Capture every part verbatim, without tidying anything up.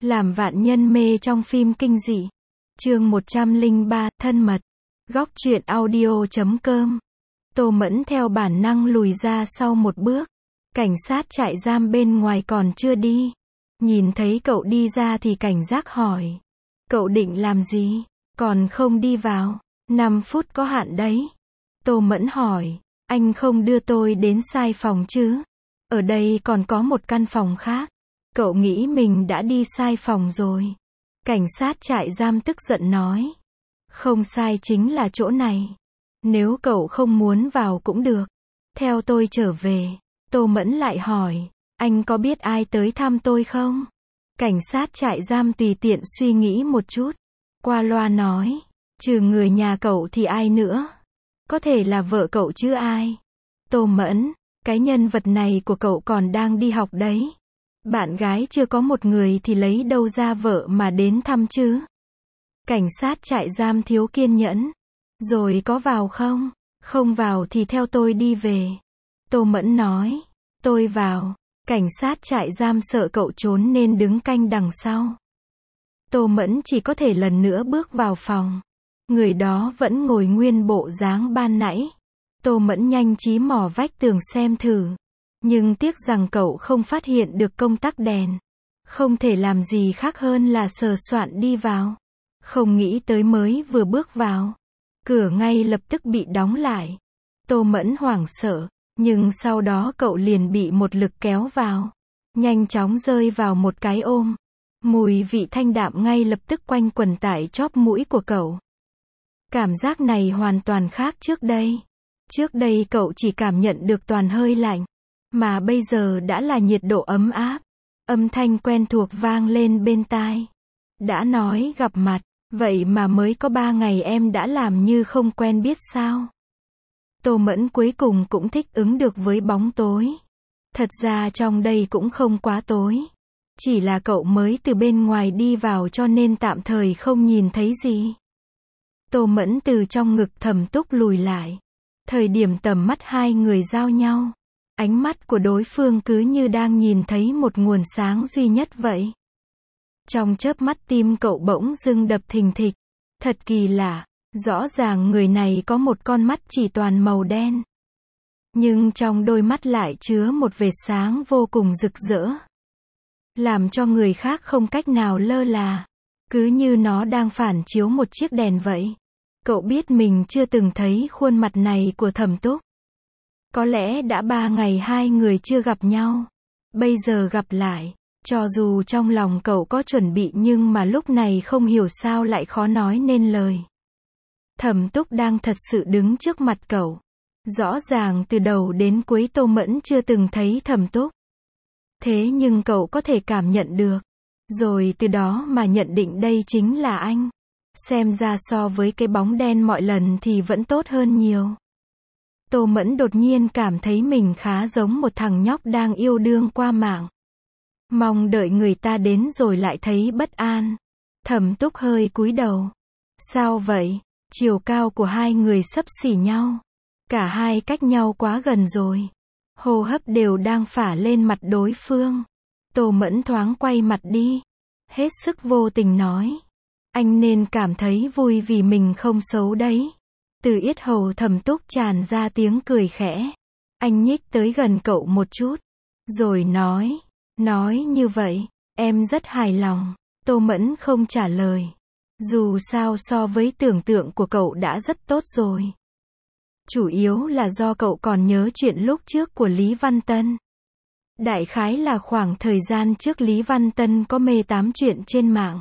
Làm vạn nhân mê trong phim kinh dị. Chương một trăm lẻ ba, thân mật. Góc truyện audio chấm com. Tô Mẫn theo bản năng lùi ra sau một bước. Cảnh sát trại giam bên ngoài còn chưa đi. Nhìn thấy cậu đi ra thì cảnh giác hỏi. Cậu định làm gì? Còn không đi vào. năm phút có hạn đấy. Tô Mẫn hỏi. Anh không đưa tôi đến sai phòng chứ? Ở đây còn có một căn phòng khác. Cậu nghĩ mình đã đi sai phòng rồi. Cảnh sát trại giam tức giận nói. Không sai chính là chỗ này. Nếu cậu không muốn vào cũng được. Theo tôi trở về. Tô Mẫn lại hỏi. Anh có biết ai tới thăm tôi không? Cảnh sát trại giam tùy tiện suy nghĩ một chút. Qua loa nói. Trừ người nhà cậu thì ai nữa? Có thể là vợ cậu chứ ai? Tô Mẫn. Cái nhân vật này của cậu còn đang đi học đấy. Bạn gái chưa có một người thì lấy đâu ra vợ mà đến thăm chứ? Cảnh sát trại giam thiếu kiên nhẫn. Rồi có vào không? Không vào thì theo tôi đi về. Tô Mẫn nói. Tôi vào. Cảnh sát trại giam sợ cậu trốn nên đứng canh đằng sau. Tô Mẫn chỉ có thể lần nữa bước vào phòng. Người đó vẫn ngồi nguyên bộ dáng ban nãy. Tô Mẫn nhanh trí mò vách tường xem thử. Nhưng tiếc rằng cậu không phát hiện được công tắc đèn. Không thể làm gì khác hơn là sờ soạn đi vào. Không nghĩ tới mới vừa bước vào. Cửa ngay lập tức bị đóng lại. Tô Mẫn hoảng sợ. Nhưng sau đó cậu liền bị một lực kéo vào. Nhanh chóng rơi vào một cái ôm. Mùi vị thanh đạm ngay lập tức quanh quẩn tại chóp mũi của cậu. Cảm giác này hoàn toàn khác trước đây. Trước đây cậu chỉ cảm nhận được toàn hơi lạnh. Mà bây giờ đã là nhiệt độ ấm áp. Âm thanh quen thuộc vang lên bên tai. Đã nói gặp mặt, vậy mà mới có ba ngày em đã làm như không quen biết sao? Tô Mẫn cuối cùng cũng thích ứng được với bóng tối. Thật ra trong đây cũng không quá tối. Chỉ là cậu mới từ bên ngoài đi vào cho nên tạm thời không nhìn thấy gì. Tô Mẫn từ trong ngực Thẩm Túc lùi lại. Thời điểm tầm mắt hai người giao nhau. Ánh mắt của đối phương cứ như đang nhìn thấy một nguồn sáng duy nhất vậy. Trong chớp mắt tim cậu bỗng dưng đập thình thịch. Thật kỳ lạ, rõ ràng người này có một con mắt chỉ toàn màu đen. Nhưng trong đôi mắt lại chứa một vệt sáng vô cùng rực rỡ. Làm cho người khác không cách nào lơ là. Cứ như nó đang phản chiếu một chiếc đèn vậy. Cậu biết mình chưa từng thấy khuôn mặt này của Thẩm Túc. Có lẽ đã ba ngày hai người chưa gặp nhau. Bây giờ gặp lại. Cho dù trong lòng cậu có chuẩn bị nhưng mà lúc này không hiểu sao lại khó nói nên lời. Thẩm Túc đang thật sự đứng trước mặt cậu. Rõ ràng từ đầu đến cuối Tô Mẫn chưa từng thấy Thẩm Túc. Thế nhưng cậu có thể cảm nhận được. Rồi từ đó mà nhận định đây chính là anh. Xem ra so với cái bóng đen mọi lần thì vẫn tốt hơn nhiều. Tô Mẫn đột nhiên cảm thấy mình khá giống một thằng nhóc đang yêu đương qua mạng. Mong đợi người ta đến rồi lại thấy bất an. Thẩm Túc hơi cúi đầu. Sao vậy? Chiều cao của hai người xấp xỉ nhau. Cả hai cách nhau quá gần rồi. Hô hấp đều đang phả lên mặt đối phương. Tô Mẫn thoáng quay mặt đi. Hết sức vô tình nói. Anh nên cảm thấy vui vì mình không xấu đấy. Từ yết hầu Thẩm Túc tràn ra tiếng cười khẽ. Anh nhích tới gần cậu một chút. Rồi nói. Nói như vậy, em rất hài lòng. Tô Mẫn không trả lời. Dù sao so với tưởng tượng của cậu đã rất tốt rồi. Chủ yếu là do cậu còn nhớ chuyện lúc trước của Lý Văn Tân. Đại khái là khoảng thời gian trước Lý Văn Tân có mê tám chuyện trên mạng.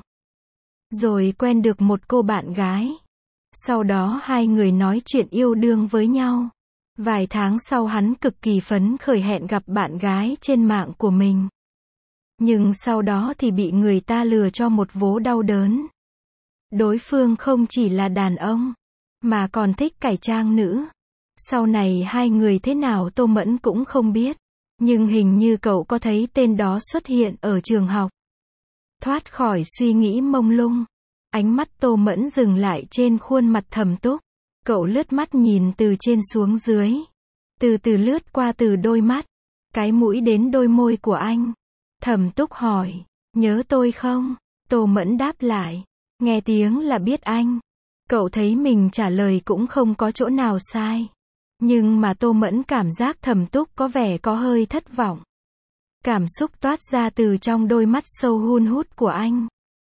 Rồi quen được một cô bạn gái. Sau đó hai người nói chuyện yêu đương với nhau. Vài tháng sau hắn cực kỳ phấn khởi hẹn gặp bạn gái trên mạng của mình. Nhưng sau đó thì bị người ta lừa cho một vố đau đớn. Đối phương không chỉ là đàn ông, mà còn thích cải trang nữ. Sau này hai người thế nào Tô Mẫn cũng không biết. Nhưng hình như cậu có thấy tên đó xuất hiện ở trường học. Thoát khỏi suy nghĩ mông lung. Ánh mắt Tô Mẫn dừng lại trên khuôn mặt Thẩm Túc. Cậu lướt mắt nhìn từ trên xuống dưới. Từ từ lướt qua từ đôi mắt. Cái mũi đến đôi môi của anh. Thẩm Túc hỏi. Nhớ tôi không? Tô Mẫn đáp lại. Nghe tiếng là biết anh. Cậu thấy mình trả lời cũng không có chỗ nào sai. Nhưng mà Tô Mẫn cảm giác Thẩm Túc có vẻ có hơi thất vọng. Cảm xúc toát ra từ trong đôi mắt sâu hun hút của anh.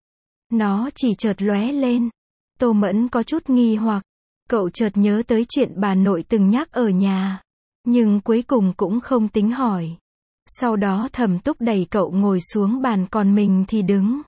Nó chỉ chợt lóe lên. Tô Mẫn có chút nghi hoặc. Cậu chợt nhớ tới chuyện bà nội từng nhắc ở nhà. Nhưng cuối cùng cũng không tính hỏi. Sau đó Thẩm Túc đẩy cậu ngồi xuống bàn còn mình thì đứng.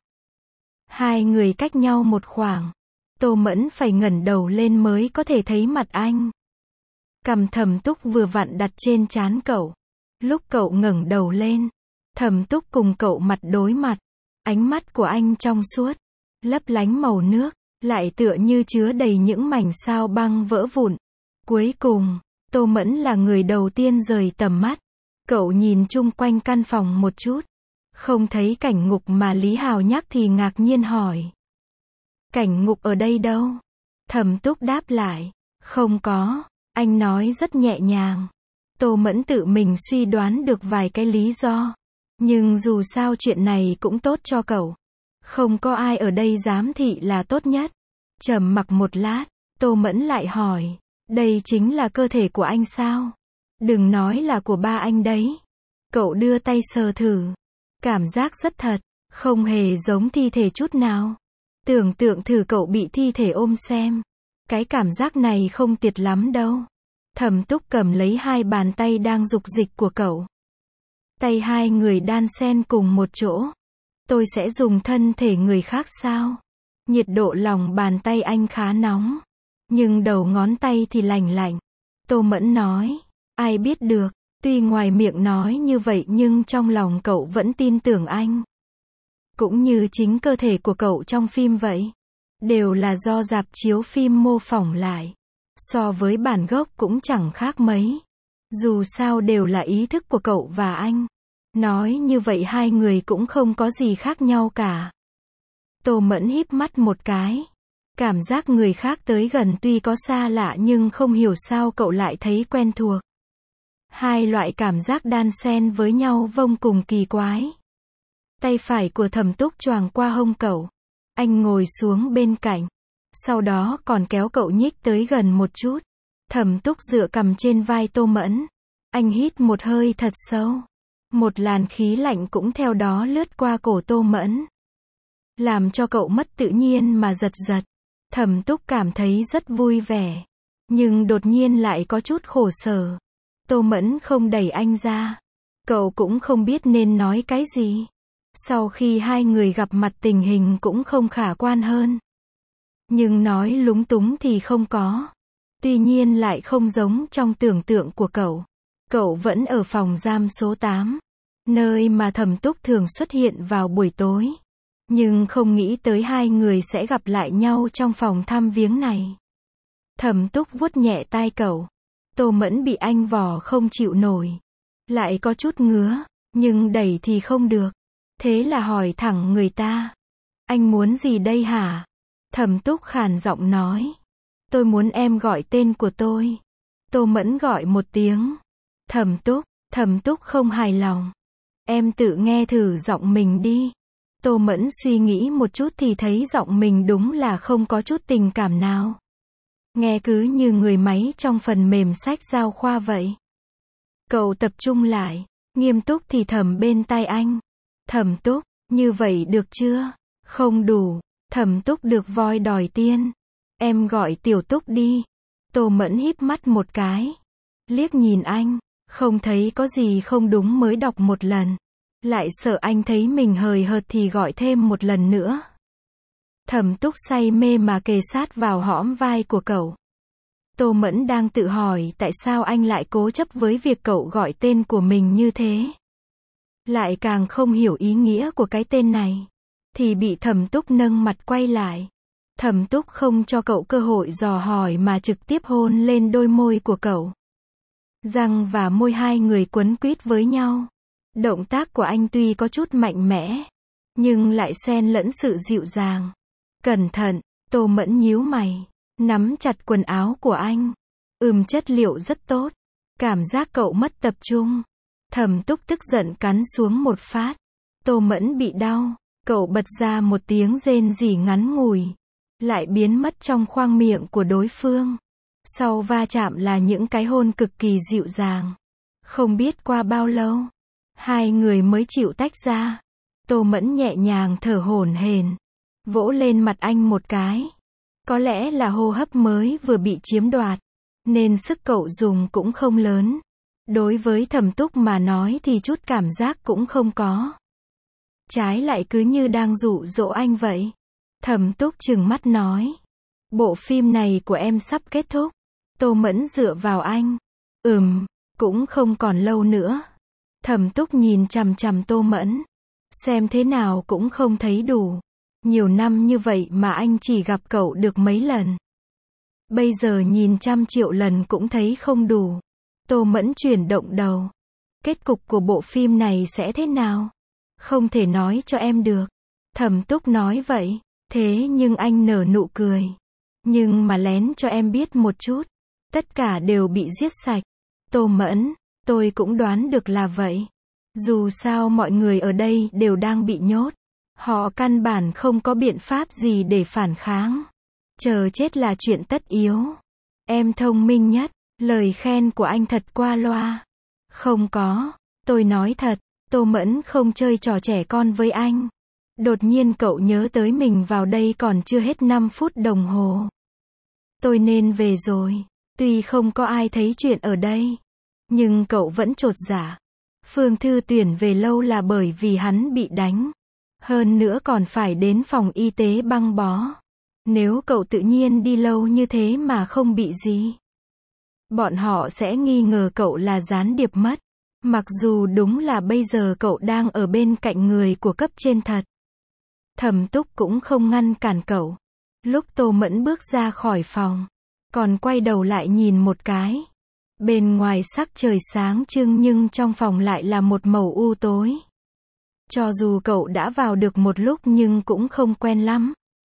Hai người cách nhau một khoảng. Tô Mẫn phải ngẩng đầu lên mới có thể thấy mặt anh. Cằm Thẩm Túc vừa vặn đặt trên trán cậu. Lúc cậu ngẩng đầu lên, Thẩm Túc cùng cậu mặt đối mặt. Ánh mắt của anh trong suốt, lấp lánh màu nước, lại tựa như chứa đầy những mảnh sao băng vỡ vụn. Cuối cùng, Tô Mẫn là người đầu tiên rời tầm mắt. Cậu nhìn chung quanh căn phòng một chút. Không thấy cảnh ngục mà Lý Hào nhắc thì ngạc nhiên hỏi. Cảnh ngục ở đây đâu? Thẩm Túc đáp lại. Không có. Anh nói rất nhẹ nhàng. Tô Mẫn tự mình suy đoán được vài cái lý do. Nhưng dù sao chuyện này cũng tốt cho cậu. Không có ai ở đây giám thị là tốt nhất. Trầm mặc một lát, Tô Mẫn lại hỏi. Đây chính là cơ thể của anh sao? Đừng nói là của ba anh đấy. Cậu đưa tay sờ thử. Cảm giác rất thật. Không hề giống thi thể chút nào. Tưởng tượng thử cậu bị thi thể ôm xem. Cái cảm giác này không tiệt lắm đâu. Thẩm Túc cầm lấy hai bàn tay đang dục dịch của cậu. Tay hai người đan xen cùng một chỗ. Tôi sẽ dùng thân thể người khác sao? Nhiệt độ lòng bàn tay anh khá nóng. Nhưng đầu ngón tay thì lành lạnh. Tô Mẫn nói. Ai biết được. Tuy ngoài miệng nói như vậy nhưng trong lòng cậu vẫn tin tưởng anh. Cũng như chính cơ thể của cậu trong phim vậy. Đều là do rạp chiếu phim mô phỏng lại. So với bản gốc cũng chẳng khác mấy. Dù sao đều là ý thức của cậu và anh. Nói như vậy hai người cũng không có gì khác nhau cả. Tô Mẫn híp mắt một cái. Cảm giác người khác tới gần tuy có xa lạ nhưng không hiểu sao cậu lại thấy quen thuộc. Hai loại cảm giác đan xen với nhau vô cùng kỳ quái. Tay phải của Thẩm Túc choàng qua hông cậu. Anh ngồi xuống bên cạnh. Sau đó còn kéo cậu nhích tới gần một chút. Thẩm Túc dựa cằm trên vai Tô Mẫn. Anh hít một hơi thật sâu. Một làn khí lạnh cũng theo đó lướt qua cổ Tô Mẫn. Làm cho cậu mất tự nhiên mà giật giật. Thẩm Túc cảm thấy rất vui vẻ. Nhưng đột nhiên lại có chút khổ sở. Tô Mẫn không đẩy anh ra. Cậu cũng không biết nên nói cái gì. Sau khi hai người gặp mặt tình hình cũng không khả quan hơn. Nhưng nói lúng túng thì không có. Tuy nhiên lại không giống trong tưởng tượng của cậu. Cậu vẫn ở phòng giam số tám. Nơi mà Thẩm Túc thường xuất hiện vào buổi tối. Nhưng không nghĩ tới hai người sẽ gặp lại nhau trong phòng thăm viếng này. Thẩm Túc vuốt nhẹ tai cậu. Tô Mẫn bị anh vò không chịu nổi. Lại có chút ngứa. Nhưng đẩy thì không được. Thế là hỏi thẳng người ta. Anh muốn gì đây hả? Thẩm Túc khàn giọng nói. Tôi muốn em gọi tên của tôi. Tô Mẫn gọi một tiếng. Thẩm Túc. Thẩm Túc không hài lòng. Em tự nghe thử giọng mình đi. Tô Mẫn suy nghĩ một chút thì thấy giọng mình đúng là không có chút tình cảm nào. Nghe cứ như người máy trong phần mềm sách giáo khoa vậy. Cậu tập trung lại. Nghiêm túc thì thầm bên tai anh. Thẩm Túc, như vậy được chưa? Không đủ. Thẩm Túc được voi đòi tiên. Em gọi Tiểu Túc đi. Tô Mẫn híp mắt một cái. Liếc nhìn anh. Không thấy có gì không đúng mới đọc một lần. Lại sợ anh thấy mình hời hợt thì gọi thêm một lần nữa. Thẩm Túc say mê mà kề sát vào hõm vai của cậu. Tô Mẫn đang tự hỏi tại sao anh lại cố chấp với việc cậu gọi tên của mình như thế. Lại càng không hiểu ý nghĩa của cái tên này. Thì bị Thẩm Túc nâng mặt quay lại. Thẩm Túc không cho cậu cơ hội dò hỏi mà trực tiếp hôn lên đôi môi của cậu. Răng và môi hai người quấn quýt với nhau. Động tác của anh tuy có chút mạnh mẽ. Nhưng lại xen lẫn sự dịu dàng. Cẩn thận, Tô Mẫn nhíu mày. Nắm chặt quần áo của anh. Ừm, chất liệu rất tốt. Cảm giác cậu mất tập trung. Thẩm Túc tức giận cắn xuống một phát. Tô Mẫn bị đau. Cậu bật ra một tiếng rên rỉ ngắn ngủi, lại biến mất trong khoang miệng của đối phương. Sau va chạm là những cái hôn cực kỳ dịu dàng. Không biết qua bao lâu, hai người mới chịu tách ra. Tô Mẫn nhẹ nhàng thở hổn hển, vỗ lên mặt anh một cái. Có lẽ là hô hấp mới vừa bị chiếm đoạt, nên sức cậu dùng cũng không lớn. Đối với Thẩm Túc mà nói thì chút cảm giác cũng không có. Trái lại cứ như đang dụ dỗ anh vậy. Thẩm Túc trừng mắt nói. Bộ phim này của em sắp kết thúc. Tô Mẫn dựa vào anh. Ừm, cũng không còn lâu nữa. Thẩm Túc nhìn chằm chằm Tô Mẫn. Xem thế nào cũng không thấy đủ. Nhiều năm như vậy mà anh chỉ gặp cậu được mấy lần. Bây giờ nhìn trăm triệu lần cũng thấy không đủ. Tô Mẫn chuyển động đầu. Kết cục của bộ phim này sẽ thế nào? Không thể nói cho em được. Thẩm Túc nói vậy. Thế nhưng anh nở nụ cười. Nhưng mà lén cho em biết một chút. Tất cả đều bị giết sạch. Tô Mẫn, tôi cũng đoán được là vậy. Dù sao mọi người ở đây đều đang bị nhốt. Họ căn bản không có biện pháp gì để phản kháng. Chờ chết là chuyện tất yếu. Em thông minh nhất. Lời khen của anh thật qua loa. Không có. Tôi nói thật. Tô Mẫn không chơi trò trẻ con với anh. Đột nhiên cậu nhớ tới mình vào đây còn chưa hết năm phút đồng hồ. Tôi nên về rồi. Tuy không có ai thấy chuyện ở đây. Nhưng cậu vẫn chột dạ. Phương Thư Tuyển về lâu là bởi vì hắn bị đánh. Hơn nữa còn phải đến phòng y tế băng bó. Nếu cậu tự nhiên đi lâu như thế mà không bị gì, bọn họ sẽ nghi ngờ cậu là gián điệp mất. Mặc dù đúng là bây giờ cậu đang ở bên cạnh người của cấp trên thật. Thẩm Túc cũng không ngăn cản cậu. Lúc Tô Mẫn bước ra khỏi phòng, còn quay đầu lại nhìn một cái. Bên ngoài sắc trời sáng trưng nhưng trong phòng lại là một màu u tối. Cho dù cậu đã vào được một lúc nhưng cũng không quen lắm.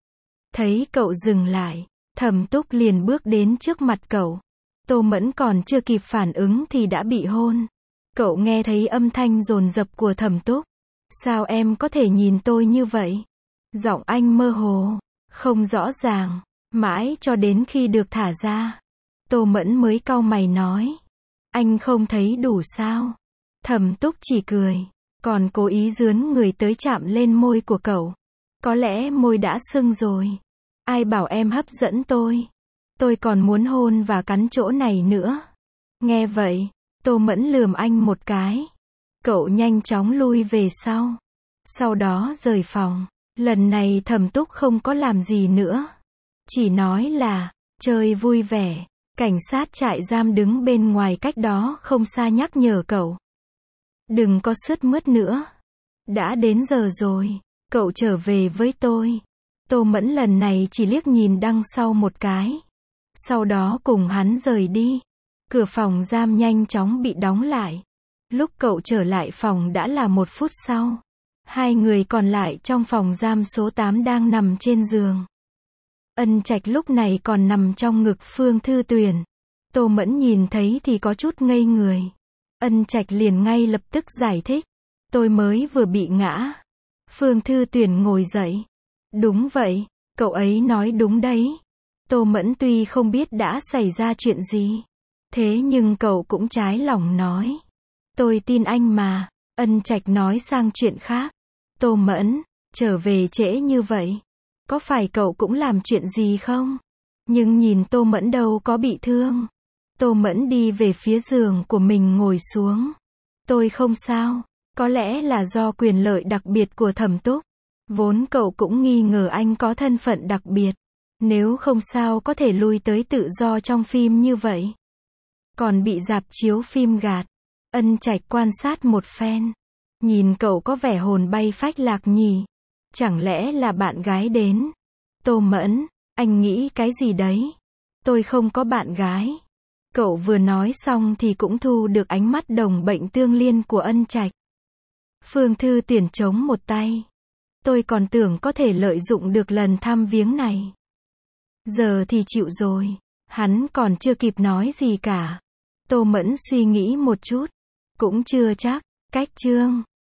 Thấy cậu dừng lại, Thẩm Túc liền bước đến trước mặt cậu. Tô Mẫn còn chưa kịp phản ứng thì đã bị hôn. Cậu nghe thấy âm thanh dồn dập của Thẩm Túc. Sao em có thể nhìn tôi như vậy? Giọng anh mơ hồ, không rõ ràng, mãi cho đến khi được thả ra. Tô Mẫn mới cau mày nói. Anh không thấy đủ sao? Thẩm Túc chỉ cười, còn cố ý dướn người tới chạm lên môi của cậu. Có lẽ môi đã sưng rồi. Ai bảo em hấp dẫn tôi? Tôi còn muốn hôn và cắn chỗ này nữa. Nghe vậy, Tô Mẫn lườm anh một cái. Cậu nhanh chóng lui về sau. Sau đó rời phòng. Lần này Thẩm Túc không có làm gì nữa. Chỉ nói là, chơi vui vẻ. Cảnh sát trại giam đứng bên ngoài cách đó không xa nhắc nhở cậu. Đừng có sướt mướt nữa. Đã đến giờ rồi. Cậu trở về với tôi. Tô Mẫn lần này chỉ liếc nhìn đằng sau một cái. Sau đó cùng hắn rời đi. Cửa phòng giam nhanh chóng bị đóng lại. Lúc cậu trở lại phòng đã là một phút sau. Hai người còn lại trong phòng giam số tám đang nằm trên giường. Ân Trạch lúc này còn nằm trong ngực Phương Thư Tuyển. Tô Mẫn nhìn thấy thì có chút ngây người. Ân Trạch liền ngay lập tức giải thích. Tôi mới vừa bị ngã. Phương Thư Tuyển ngồi dậy. Đúng vậy, cậu ấy nói đúng đấy. Tô Mẫn tuy không biết đã xảy ra chuyện gì. Thế nhưng cậu cũng trái lòng nói. Tôi tin anh mà. Ân Trạch nói sang chuyện khác. Tô Mẫn, trở về trễ như vậy. Có phải cậu cũng làm chuyện gì không? Nhưng nhìn Tô Mẫn đâu có bị thương. Tô Mẫn đi về phía giường của mình ngồi xuống. Tôi không sao. Có lẽ là do quyền lợi đặc biệt của Thẩm Túc. Vốn cậu cũng nghi ngờ anh có thân phận đặc biệt. Nếu không sao có thể lui tới tự do trong phim như vậy. Còn bị rạp chiếu phim gạt. Ân Trạch quan sát một phen. Nhìn cậu có vẻ hồn bay phách lạc nhỉ. Chẳng lẽ là bạn gái đến? Tô Mẫn, anh nghĩ cái gì đấy? Tôi không có bạn gái. Cậu vừa nói xong thì cũng thu được ánh mắt đồng bệnh tương liên của Ân Trạch. Phương Thư Tuyển chống một tay. Tôi còn tưởng có thể lợi dụng được lần thăm viếng này. Giờ thì chịu rồi. Hắn còn chưa kịp nói gì cả. Tô Mẫn suy nghĩ một chút. Cũng chưa chắc. Cách chương